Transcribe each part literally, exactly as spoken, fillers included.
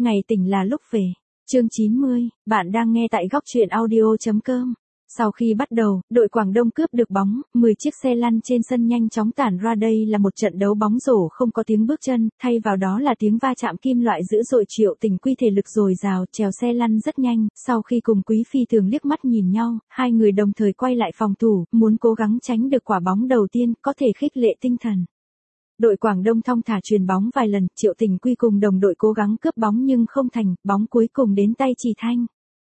ngày tỉnh là lúc về. Chương chín mươi, bạn đang nghe tại góc truyện audio chấm com. Sau khi bắt đầu, đội Quảng Đông cướp được bóng, mười chiếc xe lăn trên sân nhanh chóng tản ra. Đây là một trận đấu bóng rổ không có tiếng bước chân, thay vào đó là tiếng va chạm kim loại dữ dội. Triệu Tình Quy thể lực dồi dào, trèo xe lăn rất nhanh, sau khi cùng Quý Phi Tường liếc mắt nhìn nhau, hai người đồng thời quay lại phòng thủ, muốn cố gắng tránh được quả bóng đầu tiên, có thể khích lệ tinh thần. Đội Quảng Đông thong thả chuyền bóng vài lần, Triệu Tình Quy cùng đồng đội cố gắng cướp bóng nhưng không thành, bóng cuối cùng đến tay Trì Thanh.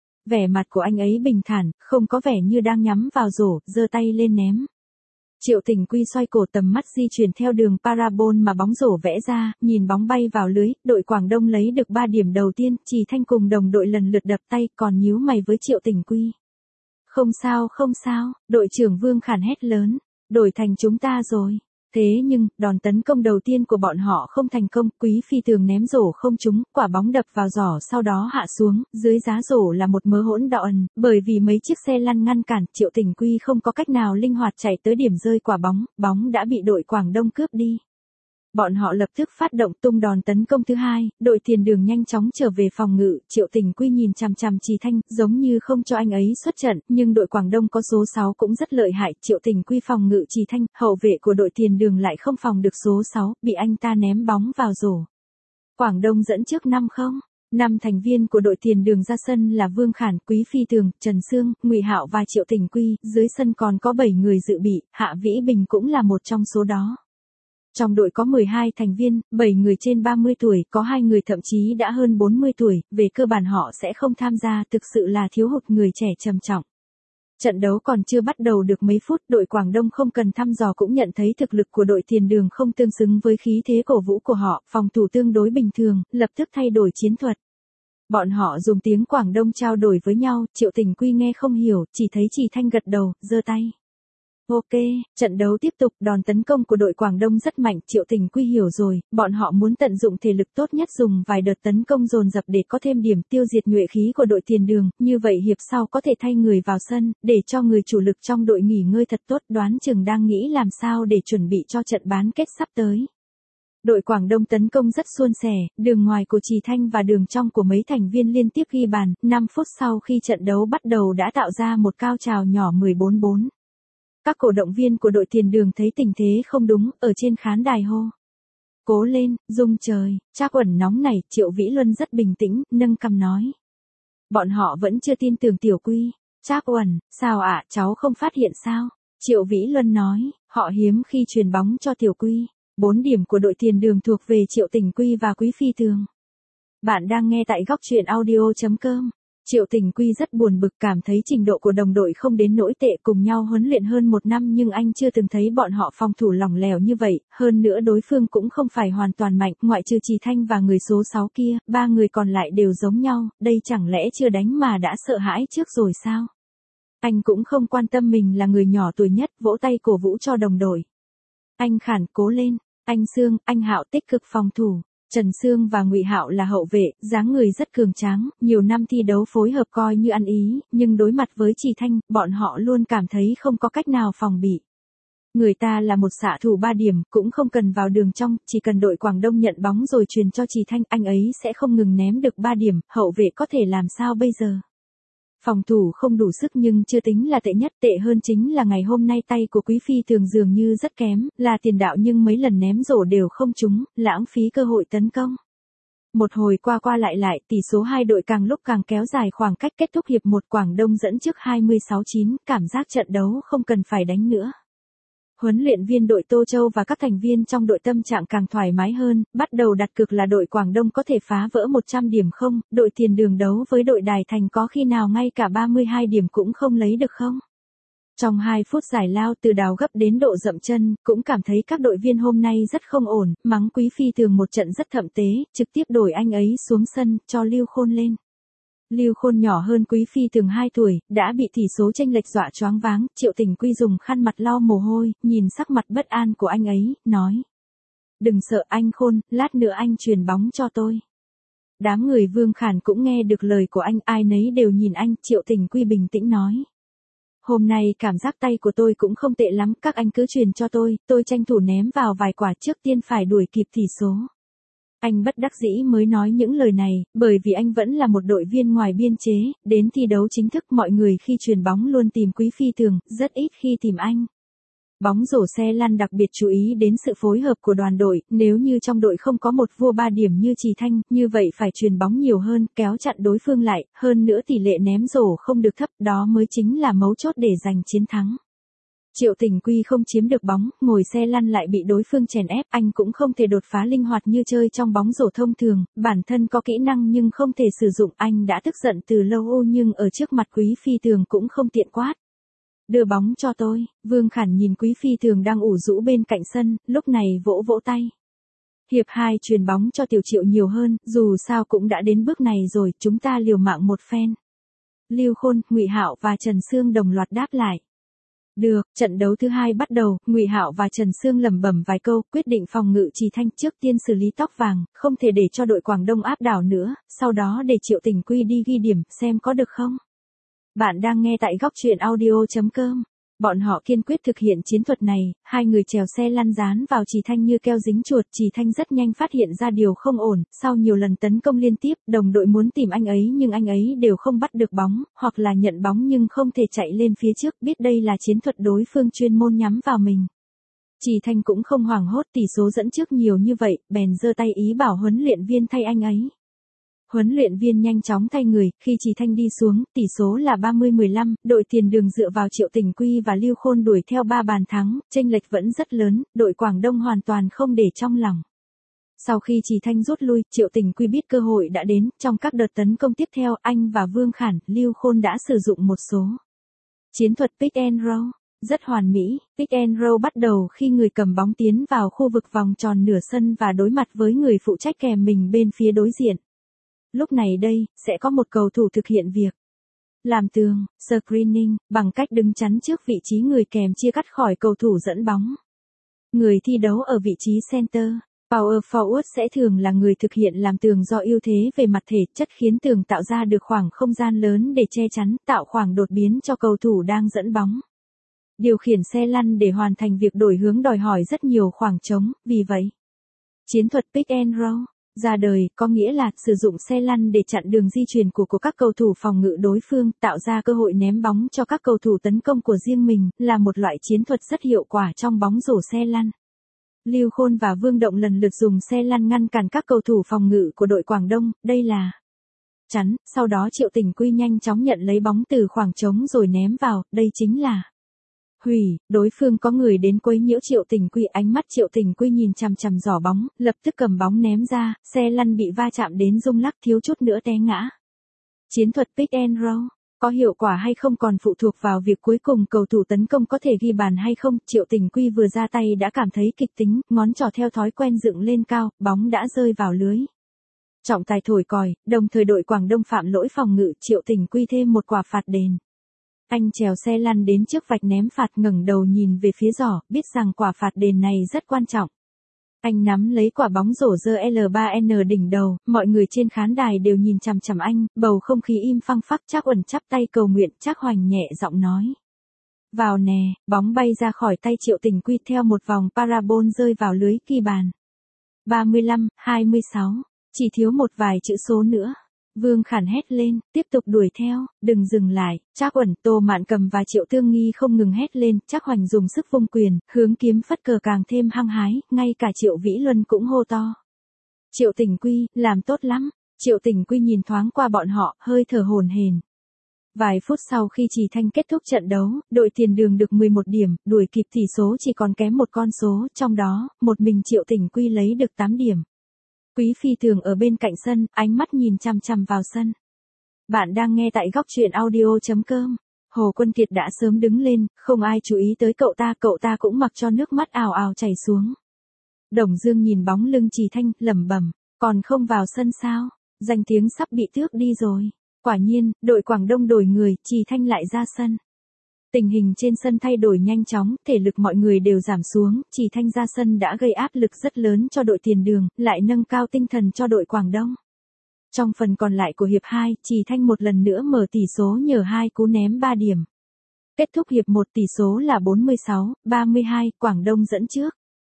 Vẻ mặt của anh ấy bình thản, không có vẻ như đang nhắm vào rổ, giơ tay lên ném. Triệu Tình Quy xoay cổ, tầm mắt di chuyển theo đường parabol mà bóng rổ vẽ ra, nhìn bóng bay vào lưới, đội Quảng Đông lấy được ba điểm đầu tiên, Trì Thanh cùng đồng đội lần lượt đập tay, còn nhíu mày với Triệu Tình Quy. Không sao không sao, đội trưởng Vương Khản hét lớn, đổi thành chúng ta rồi. Thế nhưng, đòn tấn công đầu tiên của bọn họ không thành công, Quý Phi Tường ném rổ không trúng, quả bóng đập vào giỏ sau đó hạ xuống, dưới giá rổ là một mớ hỗn độn, bởi vì mấy chiếc xe lăn ngăn cản, Triệu Tình Quy không có cách nào linh hoạt chạy tới điểm rơi quả bóng, bóng đã bị đội Quảng Đông cướp đi. Bọn họ lập tức phát động tung đòn tấn công thứ hai, đội Tiền Đường nhanh chóng trở về phòng ngự, Triệu Tình Quy nhìn chằm chằm Trì Thanh, giống như không cho anh ấy xuất trận, nhưng đội Quảng Đông có số sáu cũng rất lợi hại, Triệu Tình Quy phòng ngự Trì Thanh, hậu vệ của đội Tiền Đường lại không phòng được số sáu, bị anh ta ném bóng vào rổ. Quảng Đông dẫn trước năm không. Năm thành viên của đội Tiền Đường ra sân là Vương Khản, Quý Phi Tường, Trần Sương, Ngụy Hạo và Triệu Tình Quy, dưới sân còn có bảy người dự bị, Hạ Vĩ Bình cũng là một trong số đó. Trong đội có mười hai thành viên, bảy người trên ba mươi tuổi, có hai người thậm chí đã hơn bốn mươi tuổi, về cơ bản họ sẽ không tham gia, thực sự là thiếu hụt người trẻ trầm trọng. Trận đấu còn chưa bắt đầu được mấy phút, đội Quảng Đông không cần thăm dò cũng nhận thấy thực lực của đội Tiền Đường không tương xứng với khí thế cổ vũ của họ, phòng thủ tương đối bình thường, lập tức thay đổi chiến thuật. Bọn họ dùng tiếng Quảng Đông trao đổi với nhau, Triệu Tình Quy nghe không hiểu, chỉ thấy Trì Thanh gật đầu, giơ tay. Ok, trận đấu tiếp tục, đòn tấn công của đội Quảng Đông rất mạnh, Triệu Tình Quy hiểu rồi, bọn họ muốn tận dụng thể lực tốt nhất, dùng vài đợt tấn công dồn dập để có thêm điểm, tiêu diệt nhuệ khí của đội Tiền Đường, như vậy hiệp sau có thể thay người vào sân, để cho người chủ lực trong đội nghỉ ngơi thật tốt, đoán chừng đang nghĩ làm sao để chuẩn bị cho trận bán kết sắp tới. Đội Quảng Đông tấn công rất suôn sẻ, đường ngoài của Trì Thanh và đường trong của mấy thành viên liên tiếp ghi bàn, năm phút sau khi trận đấu bắt đầu đã tạo ra một cao trào nhỏ mười bốn bốn. Các cổ động viên của đội Tiền Đường thấy tình thế không đúng, ở trên khán đài hô. Cố lên, Dung trời, Trác Uẩn nóng nảy, Triệu Vĩ Luân rất bình tĩnh, nâng cằm nói. Bọn họ vẫn chưa tin tưởng Tiểu Quy. Trác Uẩn, sao ạ, cháu không phát hiện sao? Triệu Vĩ Luân nói, họ hiếm khi truyền bóng cho Tiểu Quy. Bốn điểm của đội Tiền Đường thuộc về Triệu Tình Quy và Quý Phi Tường. Bạn đang nghe tại góc truyện audio chấm com. Triệu Tình Quy rất buồn bực, cảm thấy trình độ của đồng đội không đến nỗi tệ, cùng nhau huấn luyện hơn một năm nhưng anh chưa từng thấy bọn họ phòng thủ lỏng lẻo như vậy, hơn nữa đối phương cũng không phải hoàn toàn mạnh, ngoại trừ Trì Thanh và người số sáu kia, ba người còn lại đều giống nhau, đây chẳng lẽ chưa đánh mà đã sợ hãi trước rồi sao? Anh cũng không quan tâm mình là người nhỏ tuổi nhất, vỗ tay cổ vũ cho đồng đội. Anh Khản, cố lên, anh Sương, anh Hạo tích cực phòng thủ. Trần Sương và Ngụy Hạo là hậu vệ, dáng người rất cường tráng, nhiều năm thi đấu phối hợp coi như ăn ý, nhưng đối mặt với Trì Thanh, bọn họ luôn cảm thấy không có cách nào phòng bị. Người ta là một xạ thủ ba điểm, cũng không cần vào đường trong, chỉ cần đội Quảng Đông nhận bóng rồi truyền cho Trì Thanh, anh ấy sẽ không ngừng ném được ba điểm, hậu vệ có thể làm sao bây giờ? Phòng thủ không đủ sức nhưng chưa tính là tệ nhất, tệ hơn chính là ngày hôm nay tay của Quý Phi Tường dường như rất kém, là tiền đạo nhưng mấy lần ném rổ đều không trúng, lãng phí cơ hội tấn công. Một hồi qua qua lại lại, tỷ số hai đội càng lúc càng kéo dài khoảng cách, kết thúc hiệp một, Quảng Đông dẫn trước hai mươi sáu chín, cảm giác trận đấu không cần phải đánh nữa. Huấn luyện viên đội Tô Châu và các thành viên trong đội tâm trạng càng thoải mái hơn, bắt đầu đặt cược là đội Quảng Đông có thể phá vỡ một trăm điểm không, đội Tiền Đường đấu với đội Đài Thành có khi nào ngay cả ba mươi hai điểm cũng không lấy được không? Trong hai phút giải lao, từ Đào gấp đến độ dậm chân, cũng cảm thấy các đội viên hôm nay rất không ổn, mắng Quý Phi Tường một trận rất thậm tế, trực tiếp đổi anh ấy xuống sân, cho Lưu Khôn lên. Lưu Khôn nhỏ hơn Quý Phi Tường hai tuổi, đã bị tỷ số chênh lệch dọa choáng váng, Triệu Tình Quy dùng khăn mặt lau mồ hôi, nhìn sắc mặt bất an của anh ấy, nói. Đừng sợ anh Khôn, lát nữa anh truyền bóng cho tôi. Đám người Vương Khản cũng nghe được lời của anh, ai nấy đều nhìn anh, Triệu Tình Quy bình tĩnh nói. Hôm nay cảm giác tay của tôi cũng không tệ lắm, các anh cứ truyền cho tôi, tôi tranh thủ ném vào vài quả, trước tiên phải đuổi kịp tỷ số. Anh bất đắc dĩ mới nói những lời này, bởi vì anh vẫn là một đội viên ngoài biên chế, đến thi đấu chính thức mọi người khi chuyền bóng luôn tìm Quý Phi Thường, rất ít khi tìm anh. Bóng rổ xe lăn đặc biệt chú ý đến sự phối hợp của đoàn đội, nếu như trong đội không có một vua ba điểm như Trì Thanh, như vậy phải chuyền bóng nhiều hơn, kéo chặn đối phương lại, hơn nữa tỷ lệ ném rổ không được thấp, đó mới chính là mấu chốt để giành chiến thắng. Triệu Tình Quy không chiếm được bóng, ngồi xe lăn lại bị đối phương chèn ép, anh cũng không thể đột phá linh hoạt như chơi trong bóng rổ thông thường, bản thân có kỹ năng nhưng không thể sử dụng, anh đã tức giận từ lâu ô nhưng ở trước mặt Quý Phi Thường cũng không tiện quát. Đưa bóng cho tôi, Vương Khản nhìn Quý Phi Thường đang ủ rũ bên cạnh sân, lúc này vỗ vỗ tay. Hiệp hai chuyền bóng cho Tiểu Triệu nhiều hơn, dù sao cũng đã đến bước này rồi, chúng ta liều mạng một phen. Lưu Khôn, Ngụy Hạo và Trần Sương đồng loạt đáp lại. Được, trận đấu thứ hai bắt đầu, Ngụy Hạo và Trần Sương lẩm bẩm vài câu, quyết định phòng ngự Trì Thanh trước tiên xử lý tóc vàng, không thể để cho đội Quảng Đông áp đảo nữa, sau đó để Triệu Tình Quy đi ghi điểm, xem có được không? Bạn đang nghe tại góc truyện audio chấm com. Bọn họ kiên quyết thực hiện chiến thuật này, hai người chèo xe lăn dán vào Trì Thanh như keo dính chuột. Trì Thanh rất nhanh phát hiện ra điều không ổn, sau nhiều lần tấn công liên tiếp, đồng đội muốn tìm anh ấy nhưng anh ấy đều không bắt được bóng, hoặc là nhận bóng nhưng không thể chạy lên phía trước, biết đây là chiến thuật đối phương chuyên môn nhắm vào mình. Trì Thanh cũng không hoảng hốt, tỷ số dẫn trước nhiều như vậy, bèn giơ tay ý bảo huấn luyện viên thay anh ấy. Huấn luyện viên nhanh chóng thay người, khi Trì Thanh đi xuống, tỷ số là ba mươi mười lăm, đội Tiền Đường dựa vào Triệu Tình Quy và Lưu Khôn đuổi theo ba bàn thắng, chênh lệch vẫn rất lớn, đội Quảng Đông hoàn toàn không để trong lòng. Sau khi Trì Thanh rút lui, Triệu Tình Quy biết cơ hội đã đến, trong các đợt tấn công tiếp theo, anh và Vương Khản, Lưu Khôn đã sử dụng một số chiến thuật pick and roll, rất hoàn mỹ. Pick and roll bắt đầu khi người cầm bóng tiến vào khu vực vòng tròn nửa sân và đối mặt với người phụ trách kèm mình bên phía đối diện. Lúc này đây, sẽ có một cầu thủ thực hiện việc làm tường, screening, bằng cách đứng chắn trước vị trí người kèm chia cắt khỏi cầu thủ dẫn bóng. Người thi đấu ở vị trí center, power forward sẽ thường là người thực hiện làm tường do ưu thế về mặt thể chất khiến tường tạo ra được khoảng không gian lớn để che chắn, tạo khoảng đột biến cho cầu thủ đang dẫn bóng. Điều khiển xe lăn để hoàn thành việc đổi hướng đòi hỏi rất nhiều khoảng trống, vì vậy, chiến thuật pick and roll ra đời, có nghĩa là sử dụng xe lăn để chặn đường di chuyển của của các cầu thủ phòng ngự đối phương, tạo ra cơ hội ném bóng cho các cầu thủ tấn công của riêng mình, là một loại chiến thuật rất hiệu quả trong bóng rổ xe lăn. Lưu Khôn và Vương Động lần lượt dùng xe lăn ngăn cản các cầu thủ phòng ngự của đội Quảng Đông, đây là chắn, sau đó Triệu Tình Quy nhanh chóng nhận lấy bóng từ khoảng trống rồi ném vào, đây chính là hủy, đối phương có người đến quấy nhiễu Triệu Tình Quy, ánh mắt Triệu Tình Quy nhìn chằm chằm giỏ bóng, lập tức cầm bóng ném ra, xe lăn bị va chạm đến rung lắc thiếu chút nữa té ngã. Chiến thuật pick and roll, có hiệu quả hay không còn phụ thuộc vào việc cuối cùng cầu thủ tấn công có thể ghi bàn hay không, Triệu Tình Quy vừa ra tay đã cảm thấy kịch tính, ngón trỏ theo thói quen dựng lên cao, bóng đã rơi vào lưới. Trọng tài thổi còi, đồng thời đội Quảng Đông phạm lỗi phòng ngự, Triệu Tình Quy thêm một quả phạt đền. Anh trèo xe lăn đến trước vạch ném phạt, ngẩng đầu nhìn về phía giỏ, biết rằng quả phạt đền này rất quan trọng. Anh nắm lấy quả bóng rổ giơ L ba N đỉnh đầu, mọi người trên khán đài đều nhìn chằm chằm anh, bầu không khí im phăng phắc. Trác Uẩn chắp tay cầu nguyện, Trác Hoành nhẹ giọng nói. Vào nè, bóng bay ra khỏi tay Triệu Tình Quy theo một vòng parabol rơi vào lưới, ghi bàn. ba mươi lăm hai mươi sáu, chỉ thiếu một vài chữ số nữa. Vương Khản hét lên, tiếp tục đuổi theo, đừng dừng lại. Trác Uẩn, Tô Mạn Cầm và Triệu Tương Nghi không ngừng hét lên, Trác Hoành dùng sức vung quyền, hướng kiếm phất cờ càng thêm hăng hái, ngay cả Triệu Vĩ Luân cũng hô to. Triệu Tình Quy, làm tốt lắm. Triệu Tình Quy nhìn thoáng qua bọn họ, hơi thở hổn hển. Vài phút sau khi Trì Thanh kết thúc trận đấu, đội Tiền Đường được mười một điểm, đuổi kịp tỷ số chỉ còn kém một con số, trong đó, một mình Triệu Tình Quy lấy được tám điểm. Quý Phi Thường ở bên cạnh sân, ánh mắt nhìn chằm chằm vào sân. Bạn đang nghe tại góc truyện audio chấm com. Hồ Quân Kiệt đã sớm đứng lên, không ai chú ý tới cậu ta, cậu ta cũng mặc cho nước mắt ào ào chảy xuống. Đồng Dương nhìn bóng lưng Trì Thanh, lẩm bẩm, còn không vào sân sao? Danh tiếng sắp bị tước đi rồi. Quả nhiên, đội Quảng Đông đổi người, Trì Thanh lại ra sân. Tình hình trên sân thay đổi nhanh chóng, thể lực mọi người đều giảm xuống, Trì Thanh ra sân đã gây áp lực rất lớn cho đội Tiền Đường, lại nâng cao tinh thần cho đội Quảng Đông. Trong phần còn lại của hiệp hai, Trì Thanh một lần nữa mở tỷ số nhờ hai cú ném ba điểm. Kết thúc hiệp một tỷ số là bốn mươi sáu ba mươi hai, Quảng Đông dẫn trước.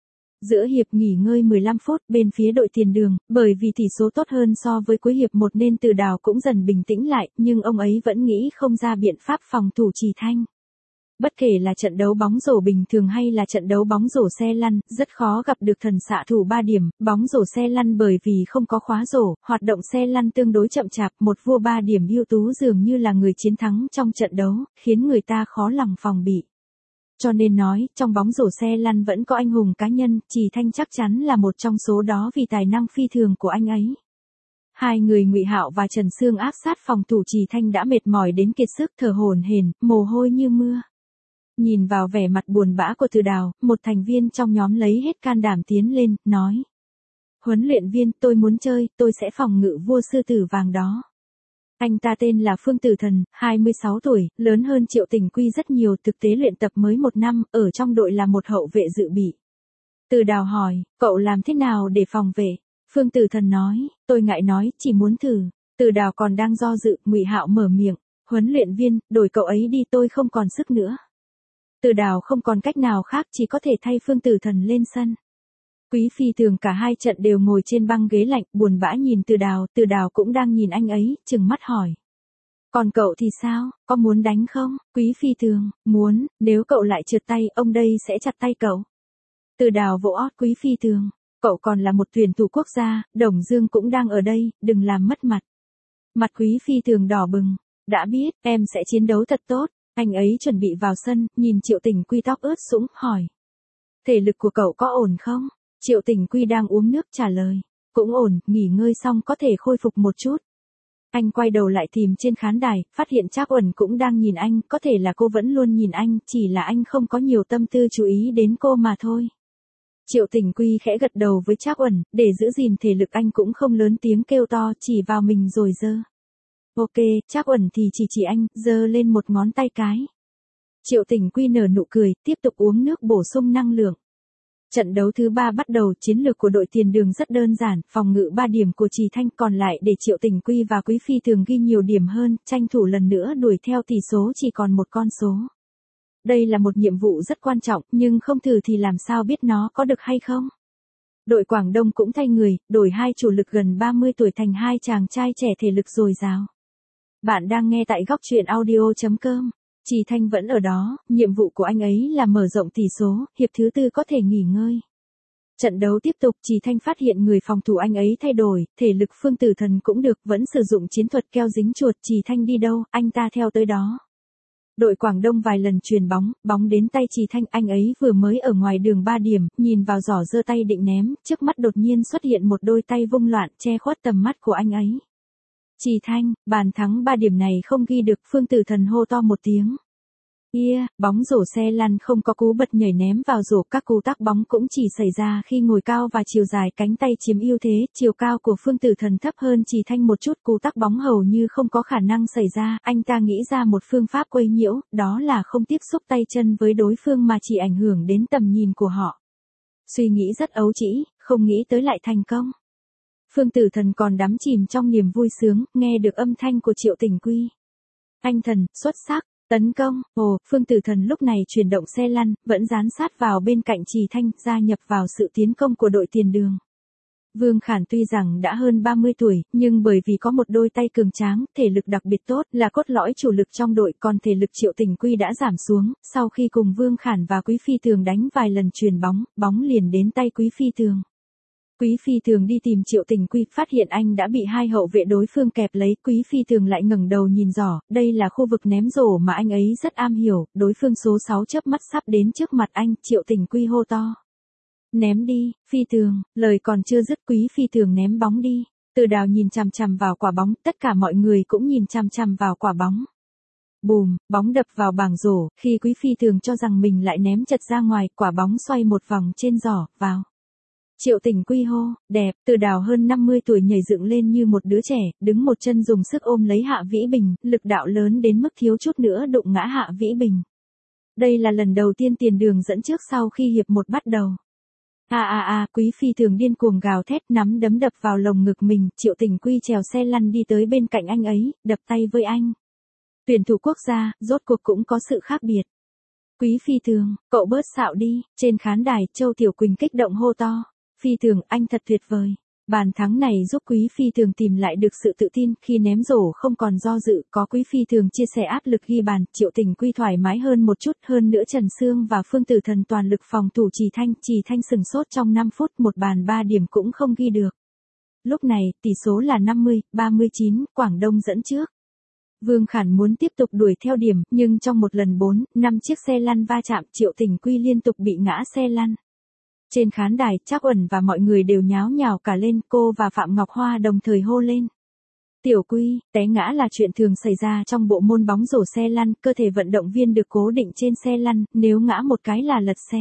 Giữa hiệp nghỉ ngơi mười lăm phút bên phía đội tiền đường, bởi vì tỷ số tốt hơn so với cuối hiệp một nên Từ Đào cũng dần bình tĩnh lại, nhưng ông ấy vẫn nghĩ không ra biện pháp phòng thủ Trì Thanh. Bất kể là trận đấu bóng rổ bình thường hay là trận đấu bóng rổ xe lăn, rất khó gặp được thần xạ thủ ba điểm, bóng rổ xe lăn bởi vì không có khóa rổ, hoạt động xe lăn tương đối chậm chạp, một vua ba điểm ưu tú dường như là người chiến thắng trong trận đấu, khiến người ta khó lòng phòng bị. Cho nên nói, trong bóng rổ xe lăn vẫn có anh hùng cá nhân, Trì Thanh chắc chắn là một trong số đó vì tài năng phi thường của anh ấy. Hai người Ngụy Hạo và Trần Sương áp sát phòng thủ Trì Thanh đã mệt mỏi đến kiệt sức, thở hổn hển, mồ hôi như mưa. Nhìn vào vẻ mặt buồn bã của Từ Đào, một thành viên trong nhóm lấy hết can đảm tiến lên, nói. Huấn luyện viên, tôi muốn chơi, tôi sẽ phòng ngự vua sư tử vàng đó. Anh ta tên là Phương Tử Thần, hai mươi sáu tuổi, lớn hơn Triệu Tình Quy rất nhiều, thực tế luyện tập mới một năm, ở trong đội là một hậu vệ dự bị. Từ Đào hỏi, cậu làm thế nào để phòng vệ? Phương Tử Thần nói, tôi ngại nói, chỉ muốn thử. Từ Đào còn đang do dự, Ngụy Hạo mở miệng, huấn luyện viên, đổi cậu ấy đi, tôi không còn sức nữa. Từ Đào không còn cách nào khác, chỉ có thể thay Phương Tử Thần lên sân. Quý Phi Thường cả hai trận đều ngồi trên băng ghế lạnh, buồn bã nhìn Từ Đào, Từ Đào cũng đang nhìn anh ấy, trừng mắt hỏi. Còn cậu thì sao, có muốn đánh không? Quý Phi Thường, muốn, nếu cậu lại trượt tay, ông đây sẽ chặt tay cậu. Từ Đào vỗ ót Quý Phi Thường, cậu còn là một tuyển thủ quốc gia, Đồng Dương cũng đang ở đây, đừng làm mất mặt. Mặt Quý Phi Thường đỏ bừng, đã biết, em sẽ chiến đấu thật tốt. Anh ấy chuẩn bị vào sân, nhìn Triệu Tình Quy tóc ướt sũng, hỏi. Thể lực của cậu có ổn không? Triệu Tình Quy đang uống nước trả lời. Cũng ổn, nghỉ ngơi xong có thể khôi phục một chút. Anh quay đầu lại tìm trên khán đài, phát hiện Trác Uẩn cũng đang nhìn anh, có thể là cô vẫn luôn nhìn anh, chỉ là anh không có nhiều tâm tư chú ý đến cô mà thôi. Triệu Tình Quy khẽ gật đầu với Trác Uẩn, để giữ gìn thể lực anh cũng không lớn tiếng kêu to, chỉ vào mình rồi giơ. Ok, Trác Uẩn thì chỉ chỉ anh, giơ lên một ngón tay cái. Triệu Tình Quy nở nụ cười, tiếp tục uống nước bổ sung năng lượng. Trận đấu thứ ba bắt đầu, chiến lược của đội tiền đường rất đơn giản, phòng ngự ba điểm của Trì Thanh, còn lại để Triệu Tình Quy và Quý Phi Thường ghi nhiều điểm hơn, tranh thủ lần nữa đuổi theo tỷ số chỉ còn một con số. Đây là một nhiệm vụ rất quan trọng, nhưng không thử thì làm sao biết nó có được hay không? Đội Quảng Đông cũng thay người, đổi hai chủ lực gần ba mươi tuổi thành hai chàng trai trẻ thể lực dồi dào. Bạn đang nghe tại góc truyện audio chấm com. Trì Thanh vẫn ở đó, nhiệm vụ của anh ấy là mở rộng tỷ số, hiệp thứ tư có thể nghỉ ngơi. Trận đấu tiếp tục, Trì Thanh phát hiện người phòng thủ anh ấy thay đổi, thể lực Phương Tử Thần cũng được, vẫn sử dụng chiến thuật keo dính chuột, Trì Thanh đi đâu, anh ta theo tới đó. Đội Quảng Đông vài lần chuyền bóng, bóng đến tay Trì Thanh, anh ấy vừa mới ở ngoài đường ba điểm, nhìn vào giỏ giơ tay định ném, trước mắt đột nhiên xuất hiện một đôi tay vung loạn, che khuất tầm mắt của anh ấy. Trì Thanh, bàn thắng ba điểm này không ghi được, Phương Tử Thần hô to một tiếng. Yeah, bóng rổ xe lăn không có cú bật nhảy ném vào rổ, các cú tác bóng cũng chỉ xảy ra khi ngồi cao và chiều dài cánh tay chiếm ưu thế, chiều cao của Phương Tử Thần thấp hơn Trì Thanh một chút, cú tác bóng hầu như không có khả năng xảy ra, anh ta nghĩ ra một phương pháp quấy nhiễu, đó là không tiếp xúc tay chân với đối phương mà chỉ ảnh hưởng đến tầm nhìn của họ. Suy nghĩ rất ấu trĩ, không nghĩ tới lại thành công. Phương Tử Thần còn đắm chìm trong niềm vui sướng, nghe được âm thanh của Triệu Tình Quy. Anh Thần, xuất sắc, tấn công, ồ, Phương Tử Thần lúc này chuyển động xe lăn, vẫn dán sát vào bên cạnh Trì Thanh, gia nhập vào sự tiến công của đội tiền đường. Vương Khản tuy rằng đã hơn ba mươi tuổi, nhưng bởi vì có một đôi tay cường tráng, thể lực đặc biệt tốt, là cốt lõi chủ lực trong đội, còn thể lực Triệu Tình Quy đã giảm xuống, sau khi cùng Vương Khản và Quý Phi Thường đánh vài lần chuyền bóng, bóng liền đến tay Quý Phi Thường. Quý Phi Thường đi tìm Triệu Tình Quy, phát hiện anh đã bị hai hậu vệ đối phương kẹp lấy, Quý Phi Thường lại ngẩng đầu nhìn giỏ, đây là khu vực ném rổ mà anh ấy rất am hiểu, đối phương số sáu chớp mắt sắp đến trước mặt anh, Triệu Tình Quy hô to. Ném đi, Phi Thường, lời còn chưa dứt Quý Phi Thường ném bóng đi. Từ Đào nhìn chằm chằm vào quả bóng, tất cả mọi người cũng nhìn chằm chằm vào quả bóng. Bùm, bóng đập vào bảng rổ, khi Quý Phi Thường cho rằng mình lại ném chật ra ngoài, quả bóng xoay một vòng trên giỏ, vào. Triệu Tình Quy hô, đẹp, Từ Đào hơn năm mươi tuổi nhảy dựng lên như một đứa trẻ, đứng một chân dùng sức ôm lấy Hạ Vĩ Bình, lực đạo lớn đến mức thiếu chút nữa đụng ngã Hạ Vĩ Bình. Đây là lần đầu tiên tiền đường dẫn trước sau khi hiệp một bắt đầu. A a a, Quý Phi Thường điên cuồng gào thét, nắm đấm đập vào lồng ngực mình, Triệu Tình Quy trèo xe lăn đi tới bên cạnh anh ấy, đập tay với anh. Tuyển thủ quốc gia, rốt cuộc cũng có sự khác biệt. Quý Phi Thường, cậu bớt xạo đi, trên khán đài, Châu Tiểu Quỳnh kích động hô to. Phi Thường, anh thật tuyệt vời. Bàn thắng này giúp Quý Phi Thường tìm lại được sự tự tin, khi ném rổ không còn do dự, có Quý Phi Thường chia sẻ áp lực ghi bàn, Triệu Tình Quy thoải mái hơn một chút, hơn nữa Trần Sương và Phương Tử Thần toàn lực phòng thủ Trì Thanh, Trì Thanh sừng sốt trong năm phút, một bàn ba điểm cũng không ghi được. Lúc này, tỷ số là năm mươi, ba mươi chín, Quảng Đông dẫn trước. Vương Khản muốn tiếp tục đuổi theo điểm, nhưng trong một lần bốn, năm chiếc xe lăn va chạm, Triệu Tình Quy liên tục bị ngã xe lăn. Trên khán đài, Trác Uẩn và mọi người đều nháo nhào cả lên, cô và Phạm Ngọc Hoa đồng thời hô lên. Tiểu Quy, té ngã là chuyện thường xảy ra trong bộ môn bóng rổ xe lăn, cơ thể vận động viên được cố định trên xe lăn, nếu ngã một cái là lật xe.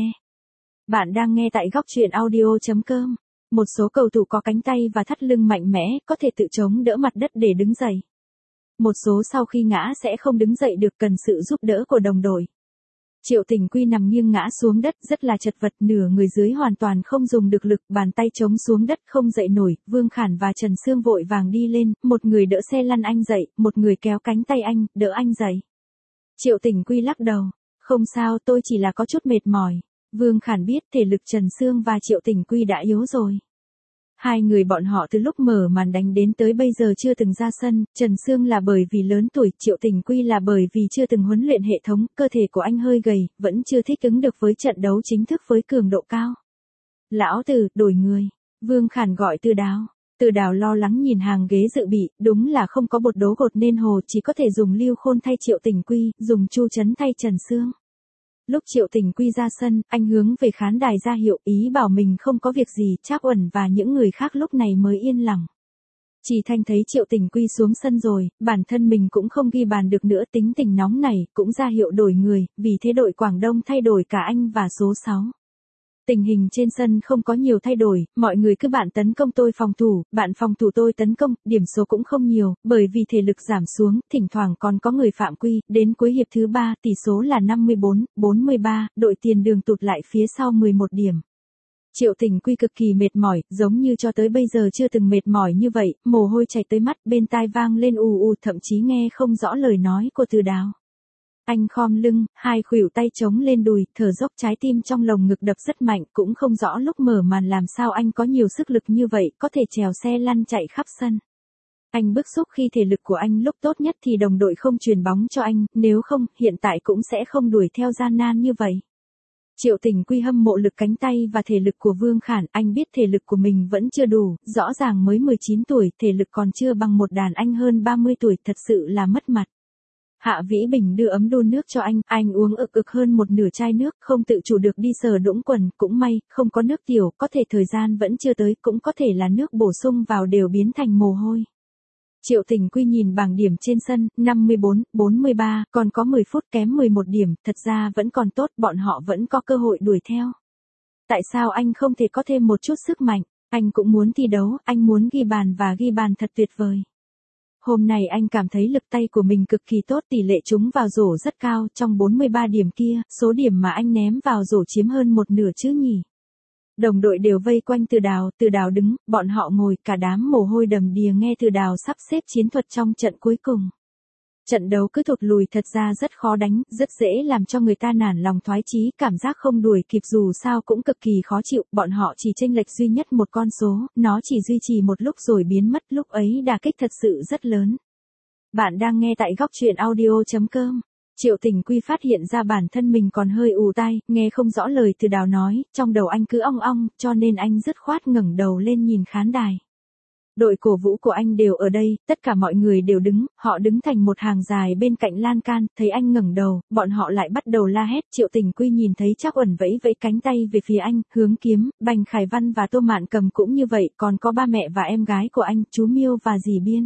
Bạn đang nghe tại góc truyện audio chấm com. Một số cầu thủ có cánh tay và thắt lưng mạnh mẽ, có thể tự chống đỡ mặt đất để đứng dậy. Một số sau khi ngã sẽ không đứng dậy được, cần sự giúp đỡ của đồng đội. Triệu Tình Quy nằm nghiêng ngã xuống đất rất là chật vật, nửa người dưới hoàn toàn không dùng được lực, bàn tay chống xuống đất không dậy nổi, Vương Khản và Trần Sương vội vàng đi lên, một người đỡ xe lăn anh dậy, một người kéo cánh tay anh, đỡ anh dậy. Triệu Tình Quy lắc đầu, không sao, tôi chỉ là có chút mệt mỏi. Vương Khản biết thể lực Trần Sương và Triệu Tình Quy đã yếu rồi. Hai người bọn họ từ lúc mở màn đánh đến tới bây giờ chưa từng ra sân, Trần Sương là bởi vì lớn tuổi, Triệu Tình Quy là bởi vì chưa từng huấn luyện hệ thống, cơ thể của anh hơi gầy, vẫn chưa thích ứng được với trận đấu chính thức với cường độ cao. Lão Từ, đổi người. Vương Khản gọi Từ Đào. Từ Đào lo lắng nhìn hàng ghế dự bị, đúng là không có bột đố gột nên hồ, chỉ có thể dùng Lưu Khôn thay Triệu Tình Quy, dùng Chu Trấn thay Trần Sương. Lúc Triệu Tình Quy ra sân, anh hướng về khán đài ra hiệu ý bảo mình không có việc gì, Trác Uẩn và những người khác lúc này mới yên lòng. Trì Thanh thấy Triệu Tình Quy xuống sân rồi, bản thân mình cũng không ghi bàn được nữa, tính tình nóng này, cũng ra hiệu đổi người, vì thế đội Quảng Đông thay đổi cả anh và số sáu. Tình hình trên sân không có nhiều thay đổi, mọi người cứ bạn tấn công tôi phòng thủ, bạn phòng thủ tôi tấn công, điểm số cũng không nhiều, bởi vì thể lực giảm xuống, thỉnh thoảng còn có người phạm quy, đến cuối hiệp thứ ba, tỷ số là năm mươi bốn, bốn mươi ba, đội Tiền Đường tụt lại phía sau mười một điểm. Triệu Tình Quy cực kỳ mệt mỏi, giống như cho tới bây giờ chưa từng mệt mỏi như vậy, mồ hôi chảy tới mắt, bên tai vang lên ù ù, thậm chí nghe không rõ lời nói của Từ Đào. Anh khom lưng, hai khuỷu tay chống lên đùi, thở dốc, trái tim trong lồng ngực đập rất mạnh, cũng không rõ lúc mở màn làm sao anh có nhiều sức lực như vậy, có thể trèo xe lăn chạy khắp sân. Anh bức xúc khi thể lực của anh lúc tốt nhất thì đồng đội không truyền bóng cho anh, nếu không, hiện tại cũng sẽ không đuổi theo gian nan như vậy. Triệu Tình Quy hâm mộ lực cánh tay và thể lực của Vương Khản, anh biết thể lực của mình vẫn chưa đủ, rõ ràng mới mười chín tuổi, thể lực còn chưa bằng một đàn anh hơn ba mươi tuổi, thật sự là mất mặt. Hạ Vĩ Bình đưa ấm đun nước cho anh, anh uống ực ực hơn một nửa chai nước, không tự chủ được đi sờ đũng quần, cũng may, không có nước tiểu, có thể thời gian vẫn chưa tới, cũng có thể là nước bổ sung vào đều biến thành mồ hôi. Triệu Tình Quy nhìn bảng điểm trên sân, năm mươi bốn, bốn mươi ba, còn có mười phút kém mười một điểm, thật ra vẫn còn tốt, bọn họ vẫn có cơ hội đuổi theo. Tại sao anh không thể có thêm một chút sức mạnh, anh cũng muốn thi đấu, anh muốn ghi bàn và ghi bàn thật tuyệt vời. Hôm nay anh cảm thấy lực tay của mình cực kỳ tốt, tỷ lệ trúng vào rổ rất cao, trong bốn mươi ba điểm kia, số điểm mà anh ném vào rổ chiếm hơn một nửa chứ nhỉ. Đồng đội đều vây quanh Từ Đào, Từ Đào đứng, bọn họ ngồi, cả đám mồ hôi đầm đìa nghe Từ Đào sắp xếp chiến thuật trong trận cuối cùng. Trận đấu cứ thụt lùi thật ra rất khó đánh, rất dễ làm cho người ta nản lòng thoái chí, cảm giác không đuổi kịp dù sao cũng cực kỳ khó chịu, bọn họ chỉ chênh lệch duy nhất một con số, nó chỉ duy trì một lúc rồi biến mất, lúc ấy đả kích thật sự rất lớn. Bạn đang nghe tại góc truyện audio chấm com. Triệu Tình Quy phát hiện ra bản thân mình còn hơi ù tai, nghe không rõ lời Từ Đào nói, trong đầu anh cứ ong ong, cho nên anh dứt khoát ngẩng đầu lên nhìn khán đài. Đội cổ vũ của anh đều ở đây, tất cả mọi người đều đứng, họ đứng thành một hàng dài bên cạnh lan can, thấy anh ngẩng đầu, bọn họ lại bắt đầu la hét. Triệu Tình Quy nhìn thấy Trác Uẩn vẫy vẫy cánh tay về phía anh, Hướng Kiếm, Bành Khải Văn và Tô Mạn Cầm cũng như vậy, còn có ba mẹ và em gái của anh, chú Miêu và dì Biên.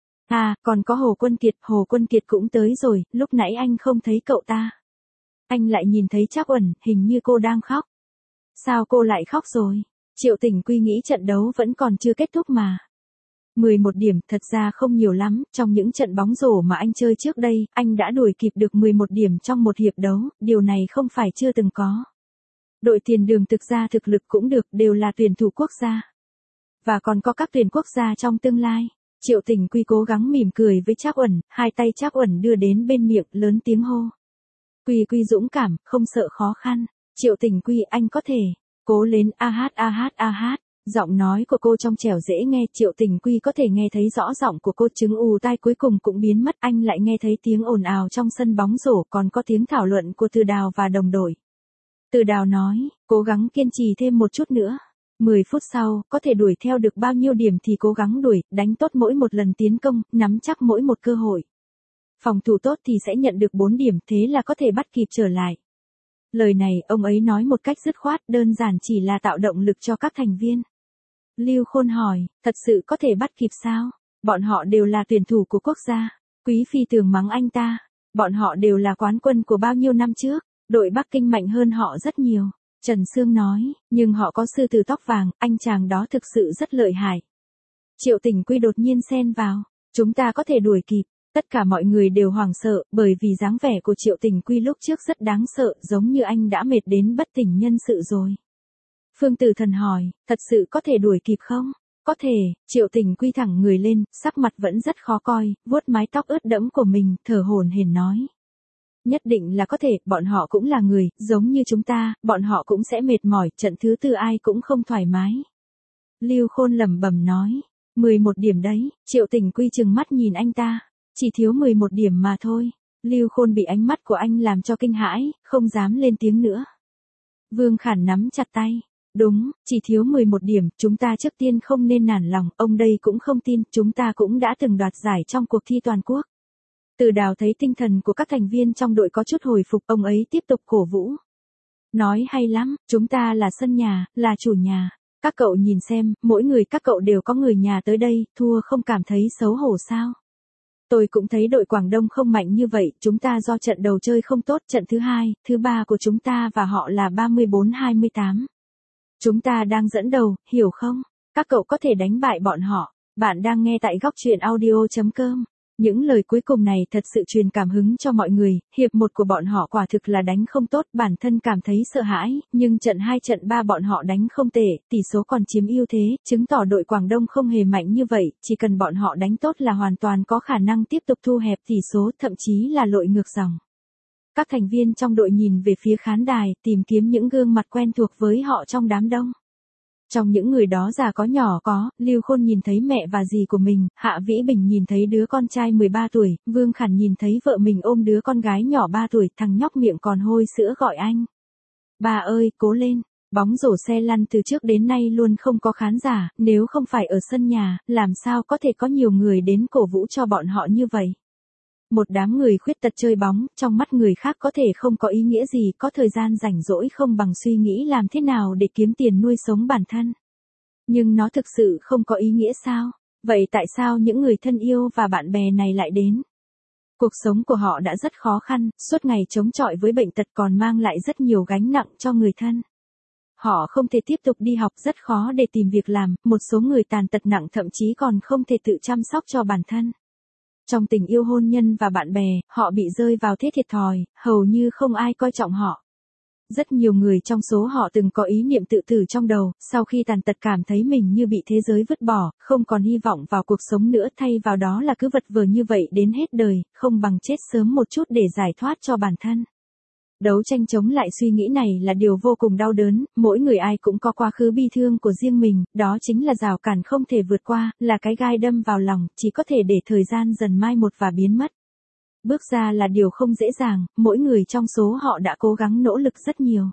À, còn có Hồ Quân Kiệt, Hồ Quân Kiệt cũng tới rồi, lúc nãy anh không thấy cậu ta. Anh lại nhìn thấy Trác Uẩn, hình như cô đang khóc. Sao cô lại khóc rồi? Triệu Tình Quy nghĩ trận đấu vẫn còn chưa kết thúc mà. mười một điểm, thật ra không nhiều lắm, trong những trận bóng rổ mà anh chơi trước đây, anh đã đuổi kịp được mười một điểm trong một hiệp đấu, điều này không phải chưa từng có. Đội Tiền Đường thực ra thực lực cũng được, đều là tuyển thủ quốc gia. Và còn có các tuyển quốc gia trong tương lai. Triệu Tình Quy cố gắng mỉm cười với Trác Uẩn, hai tay Trác Uẩn đưa đến bên miệng, lớn tiếng hô. Quy Quy dũng cảm, không sợ khó khăn. Triệu Tình Quy, anh có thể. Cố lên, a hát a hát a hát. Giọng nói của cô trong trẻo dễ nghe, Triệu Tình Quy có thể nghe thấy rõ giọng của cô, chứng ù tai cuối cùng cũng biến mất, anh lại nghe thấy tiếng ồn ào trong sân bóng rổ, còn có tiếng thảo luận của Từ Đào và đồng đội. Từ Đào nói, cố gắng kiên trì thêm một chút nữa. mười phút sau, có thể đuổi theo được bao nhiêu điểm thì cố gắng đuổi, đánh tốt mỗi một lần tiến công, nắm chắc mỗi một cơ hội. Phòng thủ tốt thì sẽ nhận được bốn điểm, thế là có thể bắt kịp trở lại. Lời này ông ấy nói một cách dứt khoát, đơn giản chỉ là tạo động lực cho các thành viên. Lưu Khôn hỏi, thật sự có thể bắt kịp sao? Bọn họ đều là tuyển thủ của quốc gia. Quý Phi Tường mắng anh ta. Bọn họ đều là quán quân của bao nhiêu năm trước. Đội Bắc Kinh mạnh hơn họ rất nhiều. Trần Sương nói, nhưng họ có sư tử tóc vàng, anh chàng đó thực sự rất lợi hại. Triệu Tình Quy đột nhiên xen vào. Chúng ta có thể đuổi kịp. Tất cả mọi người đều hoảng sợ, bởi vì dáng vẻ của Triệu Tình Quy lúc trước rất đáng sợ, giống như anh đã mệt đến bất tỉnh nhân sự rồi. Phương Tử Thần hỏi, thật sự có thể đuổi kịp không? Có thể, Triệu Tình Quy thẳng người lên, sắc mặt vẫn rất khó coi, vuốt mái tóc ướt đẫm của mình, thở hổn hển nói. Nhất định là có thể, bọn họ cũng là người, giống như chúng ta, bọn họ cũng sẽ mệt mỏi, trận thứ tư ai cũng không thoải mái. Lưu Khôn lẩm bẩm nói, mười một điểm đấy, Triệu Tình Quy trừng mắt nhìn anh ta, chỉ thiếu mười một điểm mà thôi. Lưu Khôn bị ánh mắt của anh làm cho kinh hãi, không dám lên tiếng nữa. Vương Khản nắm chặt tay. Đúng, chỉ thiếu mười một điểm, chúng ta trước tiên không nên nản lòng, ông đây cũng không tin, chúng ta cũng đã từng đoạt giải trong cuộc thi toàn quốc. Từ Đào thấy tinh thần của các thành viên trong đội có chút hồi phục, ông ấy tiếp tục cổ vũ. Nói hay lắm, chúng ta là sân nhà, là chủ nhà. Các cậu nhìn xem, mỗi người các cậu đều có người nhà tới đây, thua không cảm thấy xấu hổ sao? Tôi cũng thấy đội Quảng Đông không mạnh như vậy, chúng ta do trận đầu chơi không tốt, trận thứ hai, thứ ba của chúng ta và họ là ba mươi bốn hai mươi tám. Chúng ta đang dẫn đầu, hiểu không? Các cậu có thể đánh bại bọn họ. Bạn đang nghe tại góc truyện audio chấm com. Những lời cuối cùng này thật sự truyền cảm hứng cho mọi người, hiệp một của bọn họ quả thực là đánh không tốt, bản thân cảm thấy sợ hãi, nhưng trận hai trận ba bọn họ đánh không tệ, tỷ số còn chiếm ưu thế, chứng tỏ đội Quảng Đông không hề mạnh như vậy, chỉ cần bọn họ đánh tốt là hoàn toàn có khả năng tiếp tục thu hẹp tỷ số, thậm chí là lội ngược dòng. Các thành viên trong đội nhìn về phía khán đài, tìm kiếm những gương mặt quen thuộc với họ trong đám đông. Trong những người đó già có nhỏ có, Lưu Khôn nhìn thấy mẹ và dì của mình, Hạ Vĩ Bình nhìn thấy đứa con trai mười ba tuổi, Vương Khản nhìn thấy vợ mình ôm đứa con gái nhỏ ba tuổi, thằng nhóc miệng còn hôi sữa gọi anh. Bà ơi, cố lên, bóng rổ xe lăn từ trước đến nay luôn không có khán giả, nếu không phải ở sân nhà, làm sao có thể có nhiều người đến cổ vũ cho bọn họ như vậy. Một đám người khuyết tật chơi bóng, trong mắt người khác có thể không có ý nghĩa gì, có thời gian rảnh rỗi không bằng suy nghĩ làm thế nào để kiếm tiền nuôi sống bản thân. Nhưng nó thực sự không có ý nghĩa sao? Vậy tại sao những người thân yêu và bạn bè này lại đến? Cuộc sống của họ đã rất khó khăn, suốt ngày chống chọi với bệnh tật còn mang lại rất nhiều gánh nặng cho người thân. Họ không thể tiếp tục đi học, rất khó để tìm việc làm, một số người tàn tật nặng thậm chí còn không thể tự chăm sóc cho bản thân. Trong tình yêu hôn nhân và bạn bè, họ bị rơi vào thế thiệt thòi, hầu như không ai coi trọng họ. Rất nhiều người trong số họ từng có ý niệm tự tử trong đầu, sau khi tàn tật cảm thấy mình như bị thế giới vứt bỏ, không còn hy vọng vào cuộc sống nữa, thay vào đó là cứ vật vờ như vậy đến hết đời, không bằng chết sớm một chút để giải thoát cho bản thân. Đấu tranh chống lại suy nghĩ này là điều vô cùng đau đớn, mỗi người ai cũng có quá khứ bi thương của riêng mình, đó chính là rào cản không thể vượt qua, là cái gai đâm vào lòng, chỉ có thể để thời gian dần mai một và biến mất. Bước ra là điều không dễ dàng, mỗi người trong số họ đã cố gắng nỗ lực rất nhiều.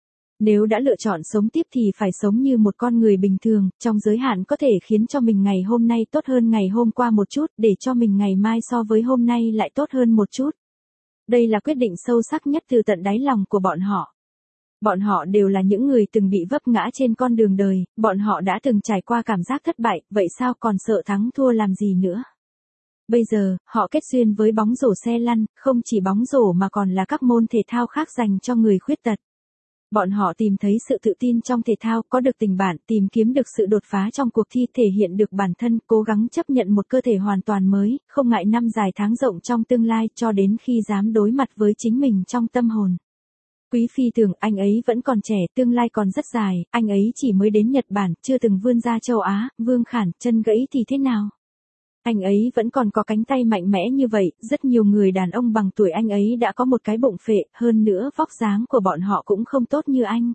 Nếu đã lựa chọn sống tiếp thì phải sống như một con người bình thường, trong giới hạn có thể khiến cho mình ngày hôm nay tốt hơn ngày hôm qua một chút, để cho mình ngày mai so với hôm nay lại tốt hơn một chút. Đây là quyết định sâu sắc nhất từ tận đáy lòng của bọn họ. Bọn họ đều là những người từng bị vấp ngã trên con đường đời, bọn họ đã từng trải qua cảm giác thất bại, vậy sao còn sợ thắng thua làm gì nữa. Bây giờ, họ kết duyên với bóng rổ xe lăn, không chỉ bóng rổ mà còn là các môn thể thao khác dành cho người khuyết tật. Bọn họ tìm thấy sự tự tin trong thể thao, có được tình bạn, tìm kiếm được sự đột phá trong cuộc thi, thể hiện được bản thân, cố gắng chấp nhận một cơ thể hoàn toàn mới, không ngại năm dài tháng rộng trong tương lai, cho đến khi dám đối mặt với chính mình trong tâm hồn. Quý Phi Tường, anh ấy vẫn còn trẻ, tương lai còn rất dài, anh ấy chỉ mới đến Nhật Bản, chưa từng vươn ra châu Á. Vương Khản, chân gãy thì thế nào? Anh ấy vẫn còn có cánh tay mạnh mẽ như vậy, rất nhiều người đàn ông bằng tuổi anh ấy đã có một cái bụng phệ, hơn nữa vóc dáng của bọn họ cũng không tốt như anh.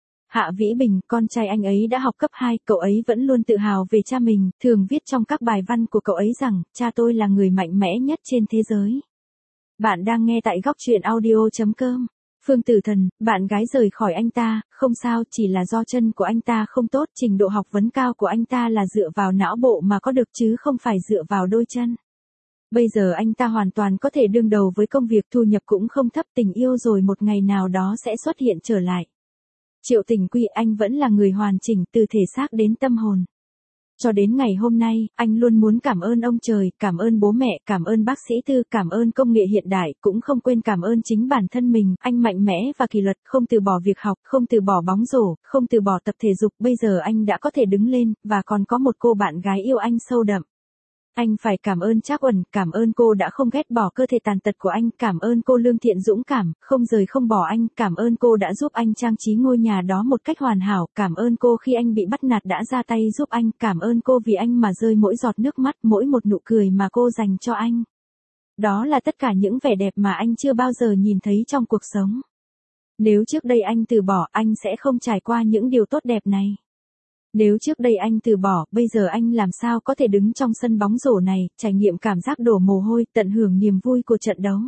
Hạ Vĩ Bình, con trai anh ấy đã học cấp hai, cậu ấy vẫn luôn tự hào về cha mình, thường viết trong các bài văn của cậu ấy rằng, cha tôi là người mạnh mẽ nhất trên thế giới. Bạn đang nghe tại góc truyện audio chấm com. Phương Tử Thần, bạn gái rời khỏi anh ta, không sao, chỉ là do chân của anh ta không tốt, trình độ học vấn cao của anh ta là dựa vào não bộ mà có được chứ không phải dựa vào đôi chân. Bây giờ anh ta hoàn toàn có thể đương đầu với công việc, thu nhập cũng không thấp, tình yêu rồi một ngày nào đó sẽ xuất hiện trở lại. Triệu Tình Quy, anh vẫn là người hoàn chỉnh từ thể xác đến tâm hồn. Cho đến ngày hôm nay, anh luôn muốn cảm ơn ông trời, cảm ơn bố mẹ, cảm ơn bác sĩ Tư, cảm ơn công nghệ hiện đại, cũng không quên cảm ơn chính bản thân mình. Anh mạnh mẽ và kỷ luật, không từ bỏ việc học, không từ bỏ bóng rổ, không từ bỏ tập thể dục. Bây giờ anh đã có thể đứng lên, và còn có một cô bạn gái yêu anh sâu đậm. Anh phải cảm ơn Trác Uẩn, cảm ơn cô đã không ghét bỏ cơ thể tàn tật của anh, cảm ơn cô lương thiện dũng cảm, không rời không bỏ anh, cảm ơn cô đã giúp anh trang trí ngôi nhà đó một cách hoàn hảo, cảm ơn cô khi anh bị bắt nạt đã ra tay giúp anh, cảm ơn cô vì anh mà rơi mỗi giọt nước mắt, mỗi một nụ cười mà cô dành cho anh. Đó là tất cả những vẻ đẹp mà anh chưa bao giờ nhìn thấy trong cuộc sống. Nếu trước đây anh từ bỏ, anh sẽ không trải qua những điều tốt đẹp này. Nếu trước đây anh từ bỏ, bây giờ anh làm sao có thể đứng trong sân bóng rổ này, trải nghiệm cảm giác đổ mồ hôi, tận hưởng niềm vui của trận đấu.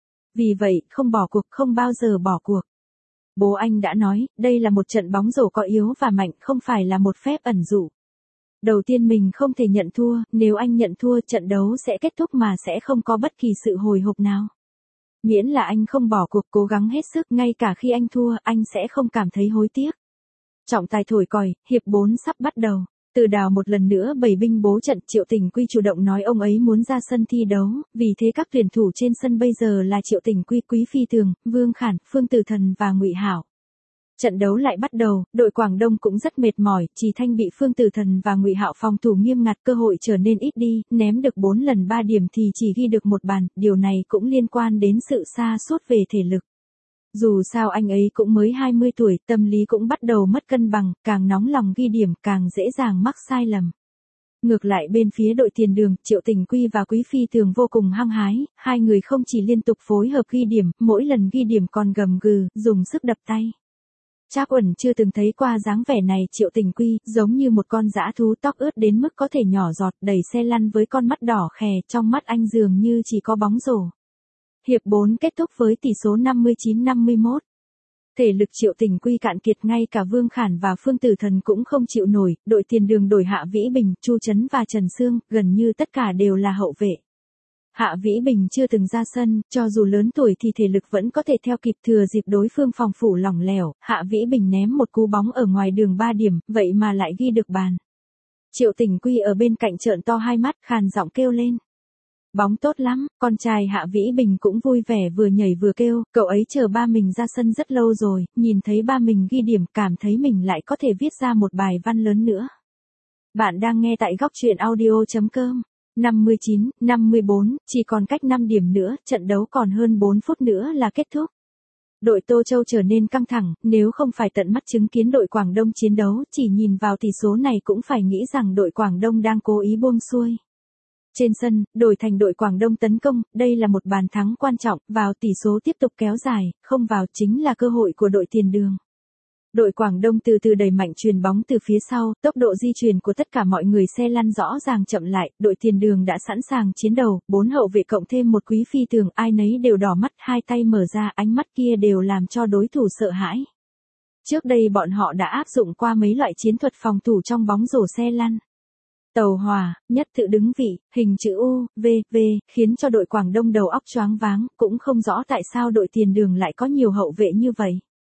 Vì vậy, không bỏ cuộc, không bao giờ bỏ cuộc. Bố anh đã nói, đây là một trận bóng rổ có yếu và mạnh, không phải là một phép ẩn dụ. Đầu tiên mình không thể nhận thua, nếu anh nhận thua, trận đấu sẽ kết thúc mà sẽ không có bất kỳ sự hồi hộp nào. Miễn là anh không bỏ cuộc, cố gắng hết sức, ngay cả khi anh thua, anh sẽ không cảm thấy hối tiếc. Trọng tài thổi còi, hiệp bốn sắp bắt đầu. Từ Đào một lần nữa bày binh bố trận, Triệu Tình Quy chủ động nói ông ấy muốn ra sân thi đấu, vì thế các tuyển thủ trên sân bây giờ là Triệu Tình Quy, Quý Phi Tường, Vương Khản, Phương Tử Thần và Ngụy Hảo. Trận đấu lại bắt đầu, đội Quảng Đông cũng rất mệt mỏi, Trì Thanh bị Phương Tử Thần và Ngụy Hạo phòng thủ nghiêm ngặt, cơ hội trở nên ít đi, ném được bốn lần ba điểm thì chỉ ghi được một bàn, điều này cũng liên quan đến sự sa sút về thể lực. Dù sao anh ấy cũng mới hai mươi tuổi, tâm lý cũng bắt đầu mất cân bằng, càng nóng lòng ghi điểm càng dễ dàng mắc sai lầm. Ngược lại bên phía đội Tiền Đường, Triệu Tình Quy và Quý Phi Tường vô cùng hăng hái, hai người không chỉ liên tục phối hợp ghi điểm, mỗi lần ghi điểm còn gầm gừ, dùng sức đập tay. Trác Uẩn chưa từng thấy qua dáng vẻ này, Triệu Tình Quy, giống như một con dã thú, tóc ướt đến mức có thể nhỏ giọt, đẩy xe lăn với con mắt đỏ khè, trong mắt anh dường như chỉ có bóng rổ. Hiệp bốn kết thúc với tỷ số năm mươi chín năm mươi mốt. Thể lực Triệu Tình Quy cạn kiệt, ngay cả Vương Khản và Phương Tử Thần cũng không chịu nổi, đội Tiền Đường đổi Hạ Vĩ Bình, Chu Trấn và Trần Sương, gần như tất cả đều là hậu vệ. Hạ Vĩ Bình chưa từng ra sân, cho dù lớn tuổi thì thể lực vẫn có thể theo kịp, thừa dịp đối phương phòng thủ lỏng lẻo, Hạ Vĩ Bình ném một cú bóng ở ngoài đường ba điểm, vậy mà lại ghi được bàn. Triệu Tình Quy ở bên cạnh trợn to hai mắt, khàn giọng kêu lên. Bóng tốt lắm, con trai Hạ Vĩ Bình cũng vui vẻ vừa nhảy vừa kêu, cậu ấy chờ ba mình ra sân rất lâu rồi, nhìn thấy ba mình ghi điểm cảm thấy mình lại có thể viết ra một bài văn lớn nữa. Bạn đang nghe tại góc truyện audio chấm com. năm mươi chín, năm mươi bốn, chỉ còn cách năm điểm nữa, trận đấu còn hơn bốn phút nữa là kết thúc. Đội Tô Châu trở nên căng thẳng, nếu không phải tận mắt chứng kiến đội Quảng Đông chiến đấu, chỉ nhìn vào tỷ số này cũng phải nghĩ rằng đội Quảng Đông đang cố ý buông xuôi. Trên sân, đổi thành đội Quảng Đông tấn công, đây là một bàn thắng quan trọng, vào tỷ số tiếp tục kéo dài, không vào chính là cơ hội của đội Tiền Đường. Đội Quảng Đông từ từ đẩy mạnh chuyền bóng từ phía sau, tốc độ di chuyển của tất cả mọi người xe lăn rõ ràng chậm lại, đội Tiền Đường đã sẵn sàng chiến đầu, bốn hậu vệ cộng thêm một Quý Phi Tường, ai nấy đều đỏ mắt, hai tay mở ra, ánh mắt kia đều làm cho đối thủ sợ hãi. Trước đây bọn họ đã áp dụng qua mấy loại chiến thuật phòng thủ trong bóng rổ xe lăn. Tàu hỏa, nhất tự đứng vị, hình chữ U, V, V, khiến cho đội Quảng Đông đầu óc choáng váng, cũng không rõ tại sao đội Tiền Đường lại có nhiều hậu vệ như vậy.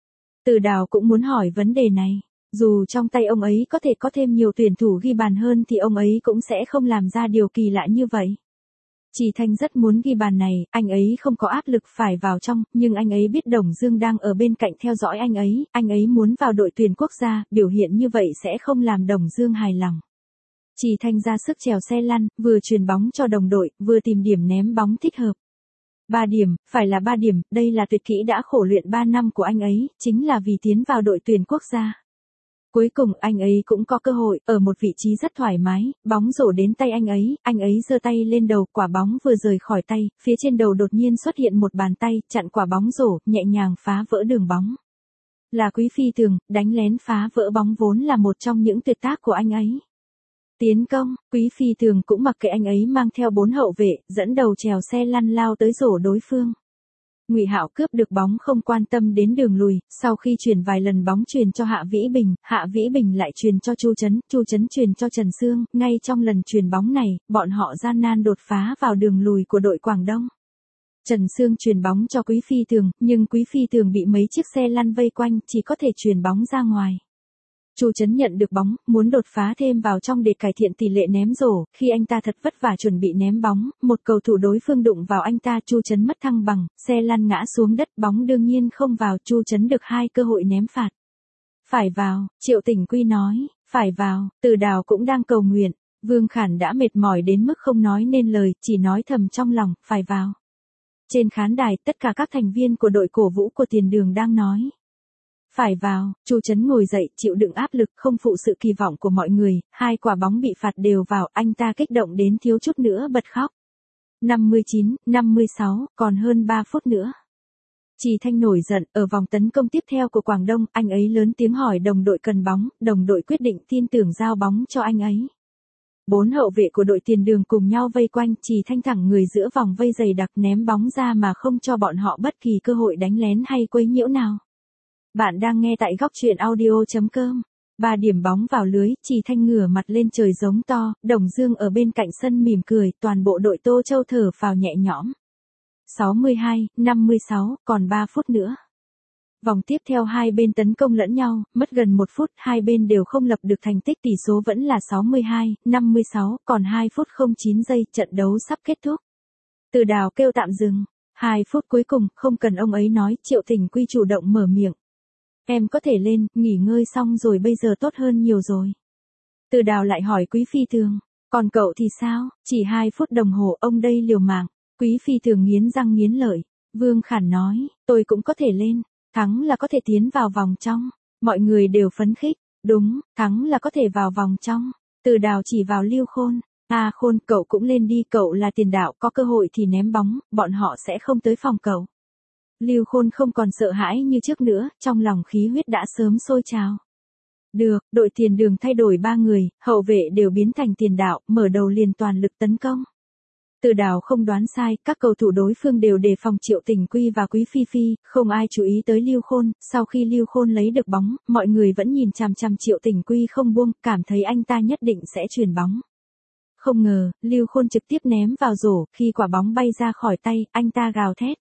Từ Đào cũng muốn hỏi vấn đề này, dù trong tay ông ấy có thể có thêm nhiều tuyển thủ ghi bàn hơn thì ông ấy cũng sẽ không làm ra điều kỳ lạ như vậy. Trì Thanh rất muốn ghi bàn này, anh ấy không có áp lực phải vào trong, nhưng anh ấy biết Đồng Dương đang ở bên cạnh theo dõi anh ấy, anh ấy muốn vào đội tuyển quốc gia, biểu hiện như vậy sẽ không làm Đồng Dương hài lòng. Trì Thanh ra sức chèo xe lăn, vừa chuyền bóng cho đồng đội, vừa tìm điểm ném bóng thích hợp. Ba điểm, phải là ba điểm, đây là tuyệt kỹ đã khổ luyện ba năm của anh ấy, chính là vì tiến vào đội tuyển quốc gia. Cuối cùng anh ấy cũng có cơ hội, ở một vị trí rất thoải mái, bóng rổ đến tay anh ấy, anh ấy giơ tay lên đầu, quả bóng vừa rời khỏi tay, phía trên đầu đột nhiên xuất hiện một bàn tay, chặn quả bóng rổ, nhẹ nhàng phá vỡ đường bóng. Là Quý Phi Tường, đánh lén phá vỡ bóng vốn là một trong những tuyệt tác của anh ấy. Tiến công, Quý Phi Tường cũng mặc kệ anh ấy mang theo bốn hậu vệ, dẫn đầu trèo xe lăn lao tới rổ đối phương. Ngụy Hạo cướp được bóng không quan tâm đến đường lùi, sau khi chuyển vài lần bóng truyền cho Hạ Vĩ Bình, Hạ Vĩ Bình lại truyền cho Chu Chấn, Chu Chấn truyền cho Trần Sương, ngay trong lần truyền bóng này, bọn họ gian nan đột phá vào đường lùi của đội Quảng Đông. Trần Sương truyền bóng cho Quý Phi Tường, nhưng Quý Phi Tường bị mấy chiếc xe lăn vây quanh, chỉ có thể truyền bóng ra ngoài. Chu Chấn nhận được bóng, muốn đột phá thêm vào trong để cải thiện tỷ lệ ném rổ, khi anh ta thật vất vả chuẩn bị ném bóng, một cầu thủ đối phương đụng vào anh ta, Chu Chấn mất thăng bằng, xe lăn ngã xuống đất, bóng đương nhiên không vào, Chu Chấn được hai cơ hội ném phạt. Phải vào, Triệu Tỉnh Quy nói, phải vào, Từ Đào cũng đang cầu nguyện, Vương Khản đã mệt mỏi đến mức không nói nên lời, chỉ nói thầm trong lòng, phải vào. Trên khán đài, tất cả các thành viên của đội cổ vũ của Tiền Đường đang nói. Phải vào, Chu Chấn ngồi dậy, chịu đựng áp lực, không phụ sự kỳ vọng của mọi người, hai quả bóng bị phạt đều vào, anh ta kích động đến thiếu chút nữa bật khóc. năm mươi chín, năm mươi sáu, còn hơn ba phút nữa. Trì Thanh nổi giận, ở vòng tấn công tiếp theo của Quảng Đông, anh ấy lớn tiếng hỏi đồng đội cần bóng, đồng đội quyết định tin tưởng giao bóng cho anh ấy. Bốn hậu vệ của đội Tiền Đường cùng nhau vây quanh, Trì Thanh thẳng người giữa vòng vây dày đặc ném bóng ra mà không cho bọn họ bất kỳ cơ hội đánh lén hay quấy nhiễu nào. Bạn đang nghe tại góc truyện audio chấm com. Ba điểm bóng vào lưới, Trì Thanh ngửa mặt lên trời giống to, Đồng Dương ở bên cạnh sân mỉm cười, toàn bộ đội Tô Châu thở phào nhẹ nhõm. sáu mươi hai, năm mươi sáu, còn ba phút nữa. Vòng tiếp theo hai bên tấn công lẫn nhau, mất gần một phút, hai bên đều không lập được thành tích, tỷ số vẫn là sáu mươi hai, năm mươi sáu, còn hai phút không chín giây, trận đấu sắp kết thúc. Từ Đào kêu tạm dừng. hai phút cuối cùng, không cần ông ấy nói, Triệu Tỉnh Quy chủ động mở miệng. Em có thể lên, nghỉ ngơi xong rồi bây giờ tốt hơn nhiều rồi. Từ Đào lại hỏi Quý Phi Tường, còn cậu thì sao, chỉ hai phút đồng hồ ông đây liều mạng. Quý Phi Tường nghiến răng nghiến lợi. Vương Khản nói, tôi cũng có thể lên, thắng là có thể tiến vào vòng trong. Mọi người đều phấn khích, đúng, thắng là có thể vào vòng trong. Từ Đào chỉ vào Lưu Khôn, à Khôn cậu cũng lên đi, cậu là tiền đạo, có cơ hội thì ném bóng, bọn họ sẽ không tới phòng cậu. Lưu Khôn không còn sợ hãi như trước nữa, trong lòng khí huyết đã sớm sôi trào. Được, đội Tiền Đường thay đổi ba người, hậu vệ đều biến thành tiền đạo, mở đầu liền toàn lực tấn công. Từ Đào không đoán sai, các cầu thủ đối phương đều đề phòng Triệu Tỉnh Quy và Quý Phi Phi, không ai chú ý tới Lưu Khôn, sau khi Lưu Khôn lấy được bóng, mọi người vẫn nhìn chằm chằm Triệu Tỉnh Quy không buông, cảm thấy anh ta nhất định sẽ chuyền bóng. Không ngờ, Lưu Khôn trực tiếp ném vào rổ, khi quả bóng bay ra khỏi tay, anh ta gào thét.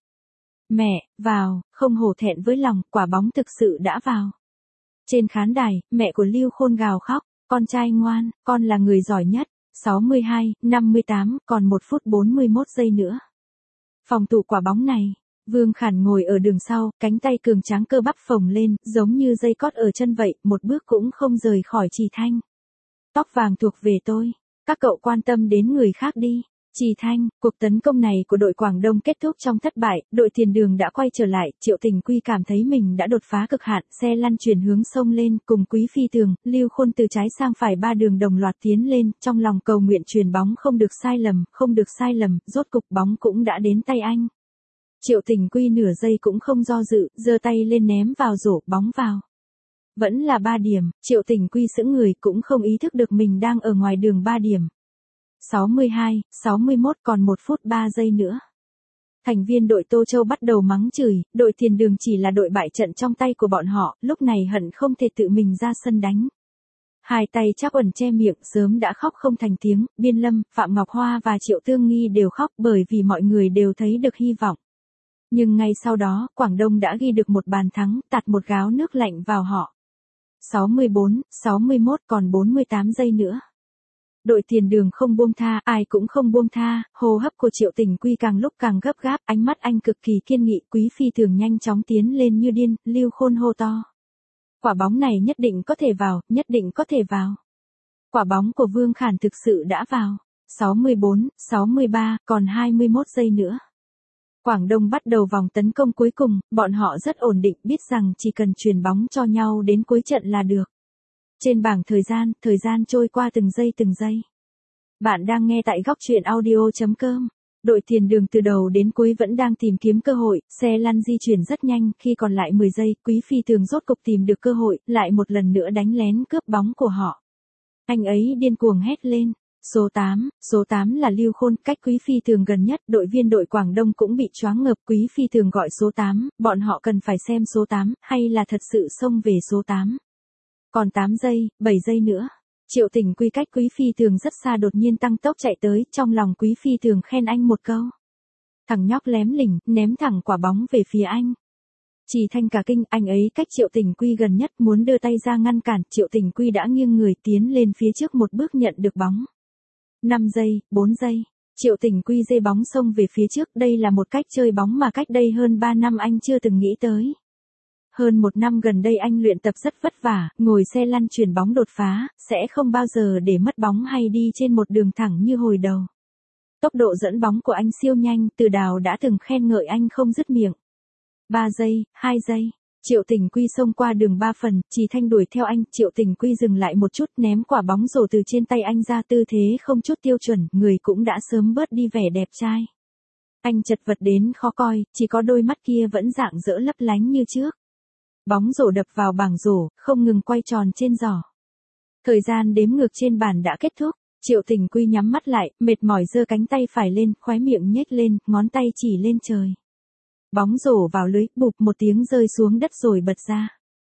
Mẹ, vào, không hổ thẹn với lòng, quả bóng thực sự đã vào. Trên khán đài, mẹ của Lưu Khôn gào khóc, con trai ngoan, con là người giỏi nhất. sáu mươi hai, năm mươi tám, còn một phút bốn mươi mốt giây nữa. Phòng thủ quả bóng này, Vương Khản ngồi ở đường sau, cánh tay cường tráng cơ bắp phồng lên, giống như dây cót ở chân vậy, một bước cũng không rời khỏi Trì Thanh. Tóc vàng thuộc về tôi, các cậu quan tâm đến người khác đi. Trì Thanh, cuộc tấn công này của đội Quảng Đông kết thúc trong thất bại, đội Tiền Đường đã quay trở lại, Triệu Tỉnh Quy cảm thấy mình đã đột phá cực hạn, xe lăn chuyển hướng sông lên, cùng Quý Phi Tường, Lưu Khôn từ trái sang phải ba đường đồng loạt tiến lên, trong lòng cầu nguyện chuyền bóng không được sai lầm, không được sai lầm, rốt cục bóng cũng đã đến tay anh. Triệu Tỉnh Quy nửa giây cũng không do dự, giơ tay lên ném vào rổ, bóng vào. Vẫn là ba điểm, Triệu Tỉnh Quy sững người cũng không ý thức được mình đang ở ngoài đường ba điểm. sáu mươi hai, sáu mươi mốt, còn một phút ba giây nữa. Thành viên đội Tô Châu bắt đầu mắng chửi, đội Tiền Đường chỉ là đội bại trận trong tay của bọn họ, lúc này hận không thể tự mình ra sân đánh. Hai tay Trác Uẩn che miệng, sớm đã khóc không thành tiếng, Biên Lâm, Phạm Ngọc Hoa và Triệu Tương Nghi đều khóc bởi vì mọi người đều thấy được hy vọng. Nhưng ngay sau đó, Quảng Đông đã ghi được một bàn thắng, tạt một gáo nước lạnh vào họ. sáu mươi bốn, sáu mươi mốt, còn bốn mươi tám giây nữa. Đội Tiền Đường không buông tha, ai cũng không buông tha, hô hấp của Triệu Tỉnh Quy càng lúc càng gấp gáp, ánh mắt anh cực kỳ kiên nghị, Quý Phi Tường nhanh chóng tiến lên như điên, Lưu Khôn hô to. Quả bóng này nhất định có thể vào, nhất định có thể vào. Quả bóng của Vương Khản thực sự đã vào. sáu mươi bốn, sáu mươi ba, còn hai mươi mốt giây nữa. Quảng Đông bắt đầu vòng tấn công cuối cùng, bọn họ rất ổn định, biết rằng chỉ cần chuyền bóng cho nhau đến cuối trận là được. Trên bảng thời gian, thời gian trôi qua từng giây từng giây. Bạn đang nghe tại góc truyện audio.com. Đội tiền đường từ đầu đến cuối vẫn đang tìm kiếm cơ hội, xe lăn di chuyển rất nhanh, khi còn lại mười giây, Quý Phi Tường rốt cục tìm được cơ hội, lại một lần nữa đánh lén cướp bóng của họ. Anh ấy điên cuồng hét lên. Số tám, số tám là Lưu Khôn, cách Quý Phi Tường gần nhất, đội viên đội Quảng Đông cũng bị choáng ngợp. Quý Phi Tường gọi số tám, bọn họ cần phải xem số tám, hay là thật sự xông về số tám. Còn tám giây, bảy giây nữa. Triệu Tình Quy cách Quý Phi Tường rất xa đột nhiên tăng tốc chạy tới, trong lòng Quý Phi Tường khen anh một câu. Thằng nhóc lém lỉnh, ném thẳng quả bóng về phía anh. Trì Thanh cả kinh, anh ấy cách Triệu Tình Quy gần nhất, muốn đưa tay ra ngăn cản, Triệu Tình Quy đã nghiêng người tiến lên phía trước một bước nhận được bóng. năm giây, bốn giây, Triệu Tình Quy dê bóng xông về phía trước, đây là một cách chơi bóng mà cách đây hơn ba năm anh chưa từng nghĩ tới. Hơn một năm gần đây anh luyện tập rất vất vả, ngồi xe lăn chuyền bóng đột phá, sẽ không bao giờ để mất bóng hay đi trên một đường thẳng như hồi đầu. Tốc độ dẫn bóng của anh siêu nhanh, Từ Đào đã từng khen ngợi anh không dứt miệng. ba giây, hai giây, Triệu Tình Quy xông qua đường ba phần, Trì Thanh đuổi theo anh, Triệu Tình Quy dừng lại một chút, ném quả bóng rổ từ trên tay anh ra, tư thế không chút tiêu chuẩn, người cũng đã sớm bớt đi vẻ đẹp trai. Anh chật vật đến khó coi, chỉ có đôi mắt kia vẫn rạng rỡ lấp lánh như trước. Bóng rổ đập vào bảng rổ, không ngừng quay tròn trên giỏ. Thời gian đếm ngược trên bàn đã kết thúc, Triệu Tình Quy nhắm mắt lại, mệt mỏi giơ cánh tay phải lên, khóe miệng nhếch lên, ngón tay chỉ lên trời. Bóng rổ vào lưới, bụp một tiếng rơi xuống đất rồi bật ra.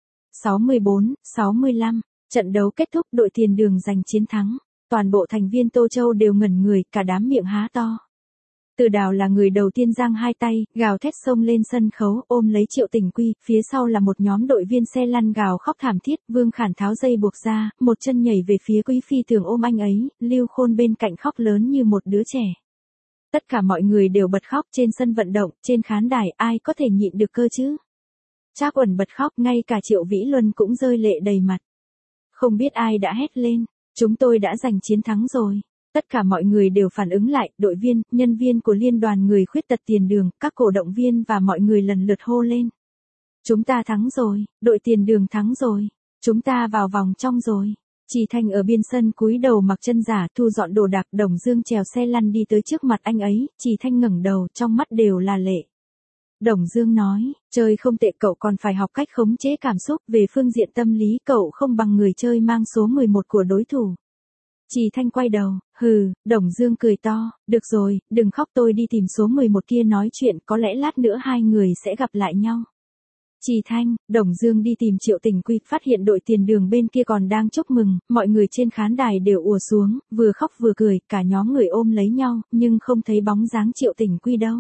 sáu mươi bốn, sáu mươi lăm, trận đấu kết thúc, đội tiền đường giành chiến thắng. Toàn bộ thành viên Tô Châu đều ngẩn người, cả đám miệng há to. Từ Đào là người đầu tiên giang hai tay, gào thét xông lên sân khấu, ôm lấy Triệu Tình Quy, phía sau là một nhóm đội viên xe lăn gào khóc thảm thiết, Vương Khản tháo dây buộc ra, một chân nhảy về phía Quý Phi Tường ôm anh ấy, Lưu Khôn bên cạnh khóc lớn như một đứa trẻ. Tất cả mọi người đều bật khóc, trên sân vận động, trên khán đài, ai có thể nhịn được cơ chứ? Trác Uẩn bật khóc, ngay cả Triệu Vĩ Luân cũng rơi lệ đầy mặt. Không biết ai đã hét lên, chúng tôi đã giành chiến thắng rồi. Tất cả mọi người đều phản ứng lại, đội viên, nhân viên của liên đoàn người khuyết tật tiền đường, các cổ động viên và mọi người lần lượt hô lên. Chúng ta thắng rồi, đội tiền đường thắng rồi, chúng ta vào vòng trong rồi. Trì Thanh ở biên sân cúi đầu mặc chân giả, thu dọn đồ đạc, Đồng Dương trèo xe lăn đi tới trước mặt anh ấy, Trì Thanh ngẩng đầu, trong mắt đều là lệ. Đồng Dương nói, chơi không tệ, cậu còn phải học cách khống chế cảm xúc, về phương diện tâm lý cậu không bằng người chơi mang số mười một của đối thủ. Trì Thanh quay đầu, hừ, Đồng Dương cười to, được rồi, đừng khóc, tôi đi tìm số mười một kia nói chuyện, có lẽ lát nữa hai người sẽ gặp lại nhau. Trì Thanh, Đồng Dương đi tìm Triệu Tình Quy, phát hiện đội tiền đường bên kia còn đang chúc mừng, mọi người trên khán đài đều ùa xuống, vừa khóc vừa cười, cả nhóm người ôm lấy nhau, nhưng không thấy bóng dáng Triệu Tình Quy đâu.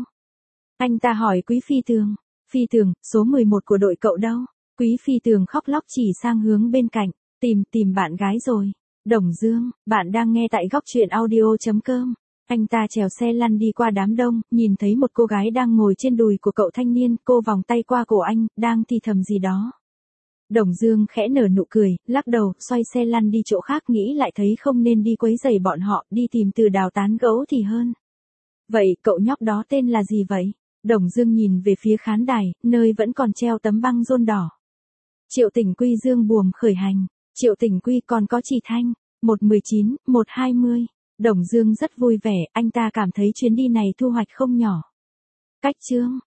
Anh ta hỏi Quý Phi Tường, Phi Tường, số mười một của đội cậu đâu? Quý Phi Tường khóc lóc chỉ sang hướng bên cạnh, tìm, tìm bạn gái rồi. Đồng Dương, bạn đang nghe tại góc truyện audio.com. Anh ta trèo xe lăn đi qua đám đông, nhìn thấy một cô gái đang ngồi trên đùi của cậu thanh niên, cô vòng tay qua cổ anh, đang thì thầm gì đó. Đồng Dương khẽ nở nụ cười, lắc đầu, xoay xe lăn đi chỗ khác, nghĩ lại thấy không nên đi quấy rầy bọn họ, đi tìm Từ Đào tán gẫu thì hơn. Vậy, cậu nhóc đó tên là gì vậy? Đồng Dương nhìn về phía khán đài, nơi vẫn còn treo tấm băng rôn đỏ. Triệu Tình Quy dương buồm khởi hành. Triệu Tình Quy còn có Trì Thanh, một mười chín, một hai mươi. Đồng Dương rất vui vẻ, anh ta cảm thấy chuyến đi này thu hoạch không nhỏ. Cách chương.